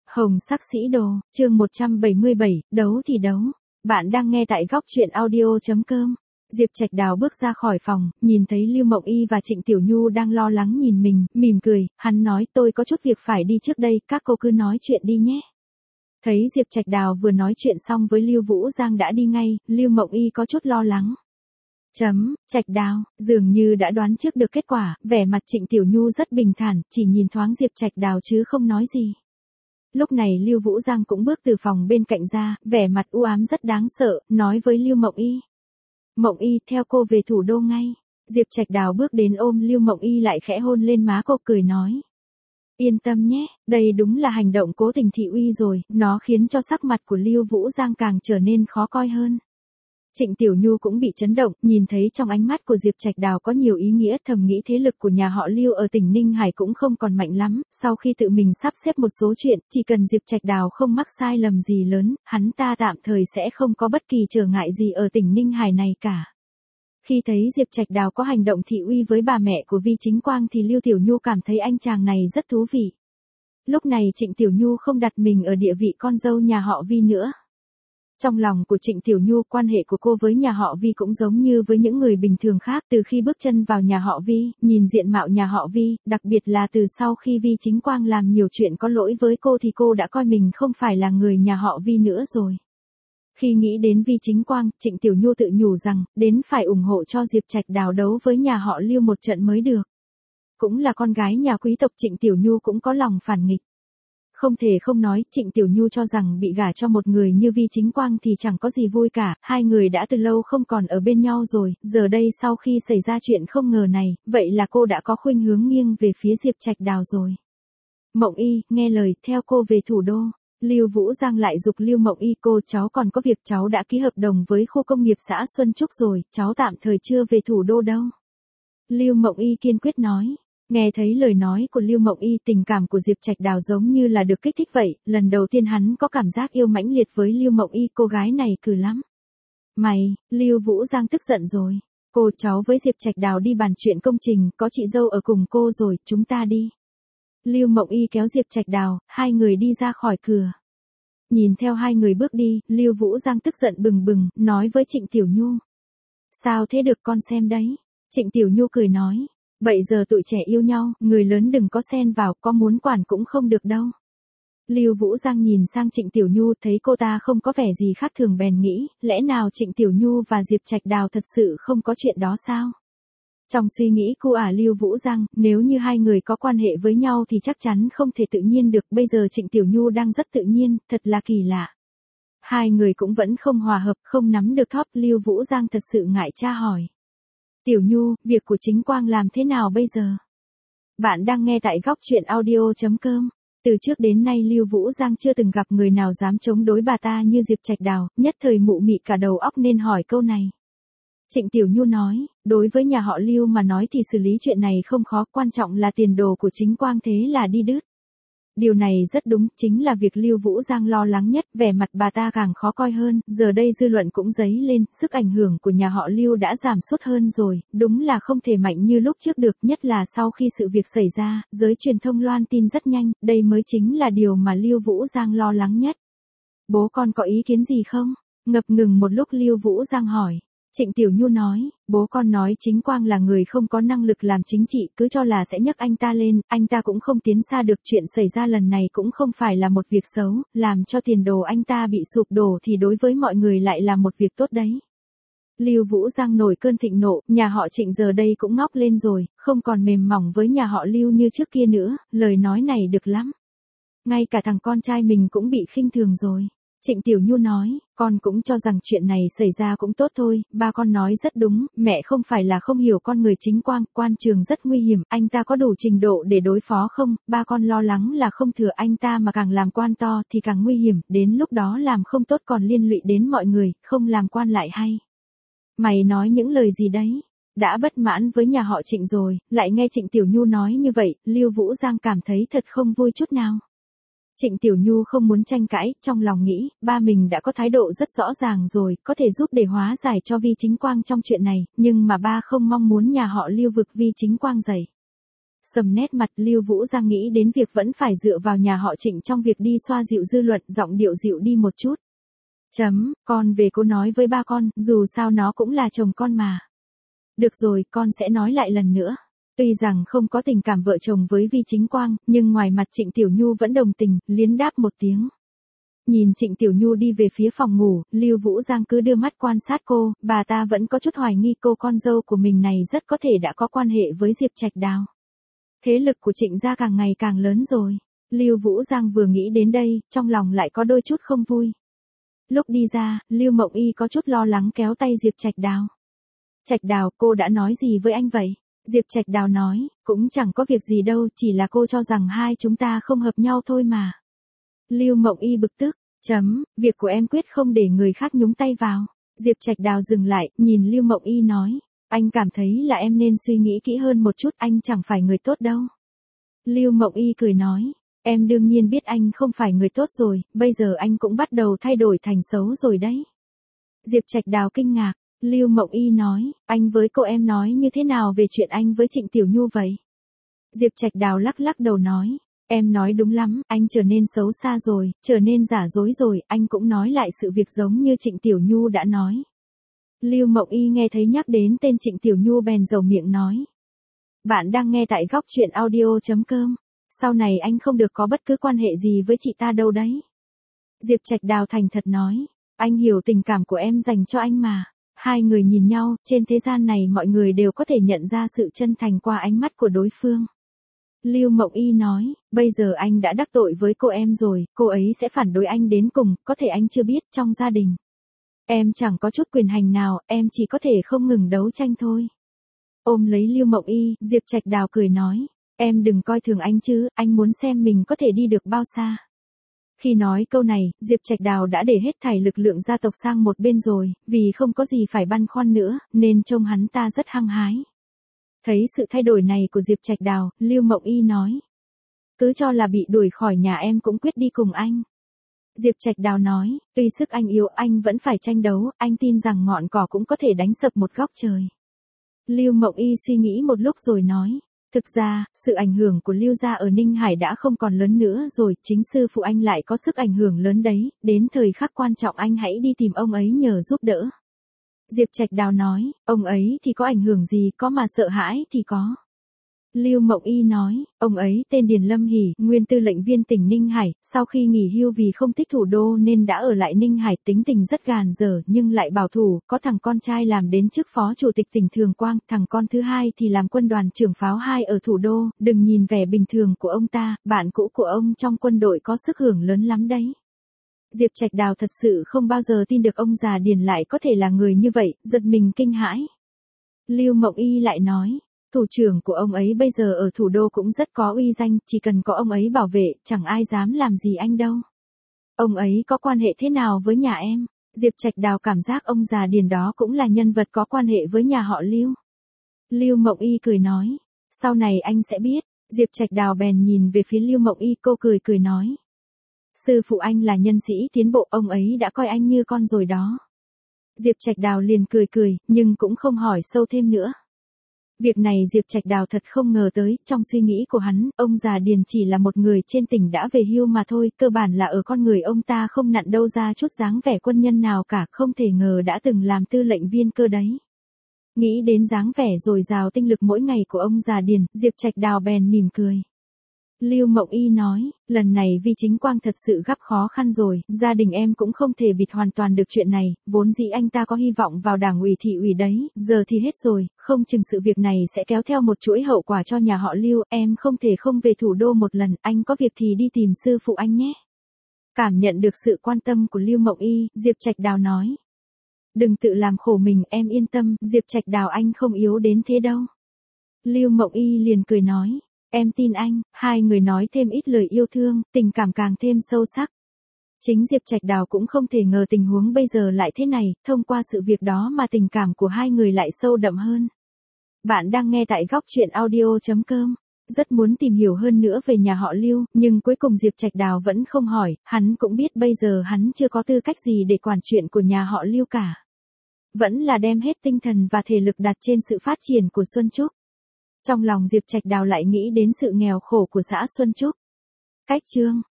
Hồng sắc sĩ đồ, chương 177, đấu thì đấu. Bạn đang nghe tại góc truyện audio.com. Diệp Trạch Đào bước ra khỏi phòng, nhìn thấy Lưu Mộng Y và Trịnh Tiểu Nhu đang lo lắng nhìn mình, mỉm cười, hắn nói tôi có chút việc phải đi trước đây, các cô cứ nói chuyện đi nhé. Thấy Diệp Trạch Đào vừa nói chuyện xong với Lưu Vũ Giang đã đi ngay, Lưu Mộng Y có chút lo lắng. Trạch Đào, dường như đã đoán trước được kết quả, vẻ mặt Trịnh Tiểu Nhu rất bình thản, chỉ nhìn thoáng Diệp Trạch Đào chứ không nói gì. Lúc này Lưu Vũ Giang cũng bước từ phòng bên cạnh ra, vẻ mặt u ám rất đáng sợ, nói với Lưu Mộng Y. Mộng Y, theo cô về thủ đô ngay. Diệp Trạch Đào bước đến ôm Lưu Mộng Y lại khẽ hôn lên má cô cười nói. Yên tâm nhé, đây đúng là hành động cố tình thị uy rồi, nó khiến cho sắc mặt của Lưu Vũ Giang càng trở nên khó coi hơn. Trịnh Tiểu Nhu cũng bị chấn động, nhìn thấy trong ánh mắt của Diệp Trạch Đào có nhiều ý nghĩa, thầm nghĩ thế lực của nhà họ Lưu ở tỉnh Ninh Hải cũng không còn mạnh lắm, sau khi tự mình sắp xếp một số chuyện, chỉ cần Diệp Trạch Đào không mắc sai lầm gì lớn, hắn ta tạm thời sẽ không có bất kỳ trở ngại gì ở tỉnh Ninh Hải này cả. Khi thấy Diệp Trạch Đào có hành động thị uy với bà mẹ của Vi Chính Quang thì Lưu Tiểu Nhu cảm thấy anh chàng này rất thú vị. Lúc này Trịnh Tiểu Nhu không đặt mình ở địa vị con dâu nhà họ Vi nữa. Trong lòng của Trịnh Tiểu Nhu, quan hệ của cô với nhà họ Vi cũng giống như với những người bình thường khác, từ khi bước chân vào nhà họ Vi, nhìn diện mạo nhà họ Vi, đặc biệt là từ sau khi Vi Chính Quang làm nhiều chuyện có lỗi với cô thì cô đã coi mình không phải là người nhà họ Vi nữa rồi. Khi nghĩ đến Vi Chính Quang, Trịnh Tiểu Nhu tự nhủ rằng, đến phải ủng hộ cho Diệp Trạch Đào đấu với nhà họ Lưu một trận mới được. Cũng là con gái nhà quý tộc, Trịnh Tiểu Nhu cũng có lòng phản nghịch. Không thể không nói, Trịnh Tiểu Nhu cho rằng bị gả cho một người như Vi Chính Quang thì chẳng có gì vui cả, hai người đã từ lâu không còn ở bên nhau rồi, giờ đây sau khi xảy ra chuyện không ngờ này, vậy là cô đã có khuynh hướng nghiêng về phía Diệp Trạch Đào rồi. Mộng Y, nghe lời, theo cô về thủ đô. Lưu Vũ Giang lại giục Lưu Mộng Y, cháu còn có việc, cháu đã ký hợp đồng với khu công nghiệp xã Xuân Trúc rồi, cháu tạm thời chưa về thủ đô đâu. Lưu Mộng Y kiên quyết nói. Nghe thấy lời nói của Lưu Mộng Y, tình cảm của Diệp Trạch Đào giống như là được kích thích vậy, lần đầu tiên hắn có cảm giác yêu mãnh liệt với Lưu Mộng Y, cô gái này cừ lắm. Mày, Lưu Vũ Giang tức giận rồi. Cháu với Diệp Trạch Đào đi bàn chuyện công trình, có chị dâu ở cùng cô rồi, chúng ta đi. Lưu Mộng Y kéo Diệp Trạch Đào, hai người đi ra khỏi cửa. Nhìn theo hai người bước đi, Lưu Vũ Giang tức giận bừng bừng, nói với Trịnh Tiểu Nhu. Sao thế được, con xem đấy. Trịnh Tiểu Nhu cười nói. Bây giờ tụi trẻ yêu nhau, người lớn đừng có xen vào, có muốn quản cũng không được đâu. Lưu Vũ Giang nhìn sang Trịnh Tiểu Nhu, thấy cô ta không có vẻ gì khác thường bèn nghĩ, lẽ nào Trịnh Tiểu Nhu và Diệp Trạch Đào thật sự không có chuyện đó sao? Trong suy nghĩ của Lưu Vũ Giang, nếu như hai người có quan hệ với nhau thì chắc chắn không thể tự nhiên được, bây giờ Trịnh Tiểu Nhu đang rất tự nhiên, thật là kỳ lạ. Hai người cũng vẫn không hòa hợp, không nắm được thóp, Lưu Vũ Giang thật sự ngại tra hỏi. Tiểu Nhu, việc của Chính Quang làm thế nào bây giờ? Bạn đang nghe tại góc truyện audio.com. Từ trước đến nay Lưu Vũ Giang chưa từng gặp người nào dám chống đối bà ta như Diệp Trạch Đào, nhất thời mụ mị cả đầu óc nên hỏi câu này. Trịnh Tiểu Nhu nói, đối với nhà họ Lưu mà nói thì xử lý chuyện này không khó, quan trọng là tiền đồ của Chính Quang thế là đi đứt. Điều này rất đúng, chính là việc Lưu Vũ Giang lo lắng nhất, vẻ mặt bà ta càng khó coi hơn, giờ đây dư luận cũng dấy lên, sức ảnh hưởng của nhà họ Lưu đã giảm sút hơn rồi, đúng là không thể mạnh như lúc trước được, nhất là sau khi sự việc xảy ra, giới truyền thông loan tin rất nhanh, đây mới chính là điều mà Lưu Vũ Giang lo lắng nhất. Bố con có ý kiến gì không? Ngập ngừng một lúc Lưu Vũ Giang hỏi. Trịnh Tiểu Nhu nói, bố con nói Chính Quang là người không có năng lực làm chính trị, cứ cho là sẽ nhấc anh ta lên, anh ta cũng không tiến xa được, chuyện xảy ra lần này cũng không phải là một việc xấu, làm cho tiền đồ anh ta bị sụp đổ thì đối với mọi người lại là một việc tốt đấy. Lưu Vũ Giang nổi cơn thịnh nộ, nhà họ Trịnh giờ đây cũng ngóc lên rồi, không còn mềm mỏng với nhà họ Lưu như trước kia nữa, lời nói này được lắm. Ngay cả thằng con trai mình cũng bị khinh thường rồi. Trịnh Tiểu Nhu nói, con cũng cho rằng chuyện này xảy ra cũng tốt thôi, ba con nói rất đúng, mẹ không phải là không hiểu con người Chính Quang, quan trường rất nguy hiểm, anh ta có đủ trình độ để đối phó không, ba con lo lắng là không thừa anh ta mà càng làm quan to thì càng nguy hiểm, đến lúc đó làm không tốt còn liên lụy đến mọi người, không làm quan lại hay. Mày nói những lời gì đấy? Đã bất mãn với nhà họ Trịnh rồi, lại nghe Trịnh Tiểu Nhu nói như vậy, Lưu Vũ Giang cảm thấy thật không vui chút nào. Trịnh Tiểu Nhu không muốn tranh cãi, trong lòng nghĩ, ba mình đã có thái độ rất rõ ràng rồi, có thể giúp để hóa giải cho Vi Chính Quang trong chuyện này, nhưng mà ba không mong muốn nhà họ Lưu vực Vi Chính Quang dậy. Sầm nét mặt, Lưu Vũ Giang nghĩ đến việc vẫn phải dựa vào nhà họ Trịnh trong việc đi xoa dịu dư luận, giọng điệu dịu đi một chút. Con về cô nói với ba con, dù sao nó cũng là chồng con mà. Được rồi, con sẽ nói lại lần nữa. Tuy rằng không có tình cảm vợ chồng với Vi Chính Quang, nhưng ngoài mặt Trịnh Tiểu Nhu vẫn đồng tình, liến đáp một tiếng. Nhìn Trịnh Tiểu Nhu đi về phía phòng ngủ, Lưu Vũ Giang cứ đưa mắt quan sát cô, bà ta vẫn có chút hoài nghi cô con dâu của mình này rất có thể đã có quan hệ với Diệp Trạch Đào. Thế lực của Trịnh gia càng ngày càng lớn rồi. Lưu Vũ Giang vừa nghĩ đến đây, trong lòng lại có đôi chút không vui. Lúc đi ra, Lưu Mộng Y có chút lo lắng kéo tay Diệp Trạch Đào. Trạch Đào, cô đã nói gì với anh vậy? Diệp Trạch Đào nói, cũng chẳng có việc gì đâu, chỉ là cô cho rằng hai chúng ta không hợp nhau thôi mà. Lưu Mộng Y bực tức, việc của em quyết không để người khác nhúng tay vào. Diệp Trạch Đào dừng lại, nhìn Lưu Mộng Y nói, anh cảm thấy là em nên suy nghĩ kỹ hơn một chút, anh chẳng phải người tốt đâu. Lưu Mộng Y cười nói, em đương nhiên biết anh không phải người tốt rồi, bây giờ anh cũng bắt đầu thay đổi thành xấu rồi đấy. Diệp Trạch Đào kinh ngạc, Lưu Mộng Y nói, anh với cô em nói như thế nào về chuyện anh với Trịnh Tiểu Nhu vậy? Diệp Trạch Đào lắc lắc đầu nói, em nói đúng lắm, anh trở nên xấu xa rồi, trở nên giả dối rồi, anh cũng nói lại sự việc giống như Trịnh Tiểu Nhu đã nói. Lưu Mộng Y nghe thấy nhắc đến tên Trịnh Tiểu Nhu bèn dầu miệng nói. Bạn đang nghe tại góc truyện audio.com. Sau này anh không được có bất cứ quan hệ gì với chị ta đâu đấy. Diệp Trạch Đào thành thật nói, anh hiểu tình cảm của em dành cho anh mà. Hai người nhìn nhau, trên thế gian này mọi người đều có thể nhận ra sự chân thành qua ánh mắt của đối phương. Lưu Mộng Y nói, bây giờ anh đã đắc tội với cô em rồi, cô ấy sẽ phản đối anh đến cùng, có thể anh chưa biết, trong gia đình. Em chẳng có chút quyền hành nào, em chỉ có thể không ngừng đấu tranh thôi. Ôm lấy Lưu Mộng Y, Diệp Trạch Đào cười nói, em đừng coi thường anh chứ, anh muốn xem mình có thể đi được bao xa. Khi nói câu này, Diệp Trạch Đào đã để hết thảy lực lượng gia tộc sang một bên rồi, vì không có gì phải băn khoăn nữa, nên trông hắn ta rất hăng hái. Thấy sự thay đổi này của Diệp Trạch Đào, Lưu Mộng Y nói. Cứ cho là bị đuổi khỏi nhà em cũng quyết đi cùng anh. Diệp Trạch Đào nói, tuy sức anh yếu anh vẫn phải tranh đấu, anh tin rằng ngọn cỏ cũng có thể đánh sập một góc trời. Lưu Mộng Y suy nghĩ một lúc rồi nói, thực ra, sự ảnh hưởng của Lưu gia ở Ninh Hải đã không còn lớn nữa rồi, chính sư phụ anh lại có sức ảnh hưởng lớn đấy, đến thời khắc quan trọng anh hãy đi tìm ông ấy nhờ giúp đỡ. Diệp Trạch Đào nói, ông ấy thì có ảnh hưởng gì, có mà sợ hãi thì có. Lưu Mộng Y nói, ông ấy tên Điền Lâm Hỷ, nguyên tư lệnh viên tỉnh Ninh Hải, sau khi nghỉ hưu vì không thích thủ đô nên đã ở lại Ninh Hải, tính tình rất gàn dở nhưng lại bảo thủ, có thằng con trai làm đến chức phó chủ tịch tỉnh Thường Quang, thằng con thứ hai thì làm quân đoàn trưởng pháo 2 ở thủ đô, đừng nhìn vẻ bình thường của ông ta, bạn cũ của ông trong quân đội có sức hưởng lớn lắm đấy. Diệp Trạch Đào thật sự không bao giờ tin được ông già Điền lại có thể là người như vậy, giật mình kinh hãi. Lưu Mộng Y lại nói, thủ trưởng của ông ấy bây giờ ở thủ đô cũng rất có uy danh, chỉ cần có ông ấy bảo vệ, chẳng ai dám làm gì anh đâu. Ông ấy có quan hệ thế nào với nhà em? Diệp Trạch Đào cảm giác ông già Điền đó cũng là nhân vật có quan hệ với nhà họ Lưu. Lưu Mộng Y cười nói, sau này anh sẽ biết. Diệp Trạch Đào bèn nhìn về phía Lưu Mộng Y, cô cười nói. Sư phụ anh là nhân sĩ tiến bộ, ông ấy đã coi anh như con rồi đó. Diệp Trạch Đào liền cười, nhưng cũng không hỏi sâu thêm nữa. Việc này Diệp Trạch Đào thật không ngờ tới, trong suy nghĩ của hắn, ông già Điền chỉ là một người trên tỉnh đã về hưu mà thôi, cơ bản là ở con người ông ta không nặn đâu ra chút dáng vẻ quân nhân nào cả, không thể ngờ đã từng làm tư lệnh viên cơ đấy. Nghĩ đến dáng vẻ dồi dào tinh lực mỗi ngày của ông già Điền, Diệp Trạch Đào bèn mỉm cười. Lưu Mộng Y nói, lần này Vi Chính Quang thật sự gặp khó khăn rồi, gia đình em cũng không thể bịt hoàn toàn được chuyện này, vốn dĩ anh ta có hy vọng vào đảng ủy thị ủy đấy, giờ thì hết rồi, không chừng sự việc này sẽ kéo theo một chuỗi hậu quả cho nhà họ Lưu, em không thể không về thủ đô một lần, anh có việc thì đi tìm sư phụ anh nhé. Cảm nhận được sự quan tâm của Lưu Mộng Y, Diệp Trạch Đào nói. Đừng tự làm khổ mình, em yên tâm, Diệp Trạch Đào anh không yếu đến thế đâu. Lưu Mộng Y liền cười nói. Em tin anh, hai người nói thêm ít lời yêu thương, tình cảm càng thêm sâu sắc. Chính Diệp Trạch Đào cũng không thể ngờ tình huống bây giờ lại thế này, thông qua sự việc đó mà tình cảm của hai người lại sâu đậm hơn. Bạn đang nghe tại góc truyện audio.com. Rất muốn tìm hiểu hơn nữa về nhà họ Lưu, nhưng cuối cùng Diệp Trạch Đào vẫn không hỏi, hắn cũng biết bây giờ hắn chưa có tư cách gì để quản chuyện của nhà họ Lưu cả. Vẫn là đem hết tinh thần và thể lực đặt trên sự phát triển của Xuân Trúc. Trong lòng Diệp Trạch Đào lại nghĩ đến sự nghèo khổ của xã Xuân Trúc. Cách chương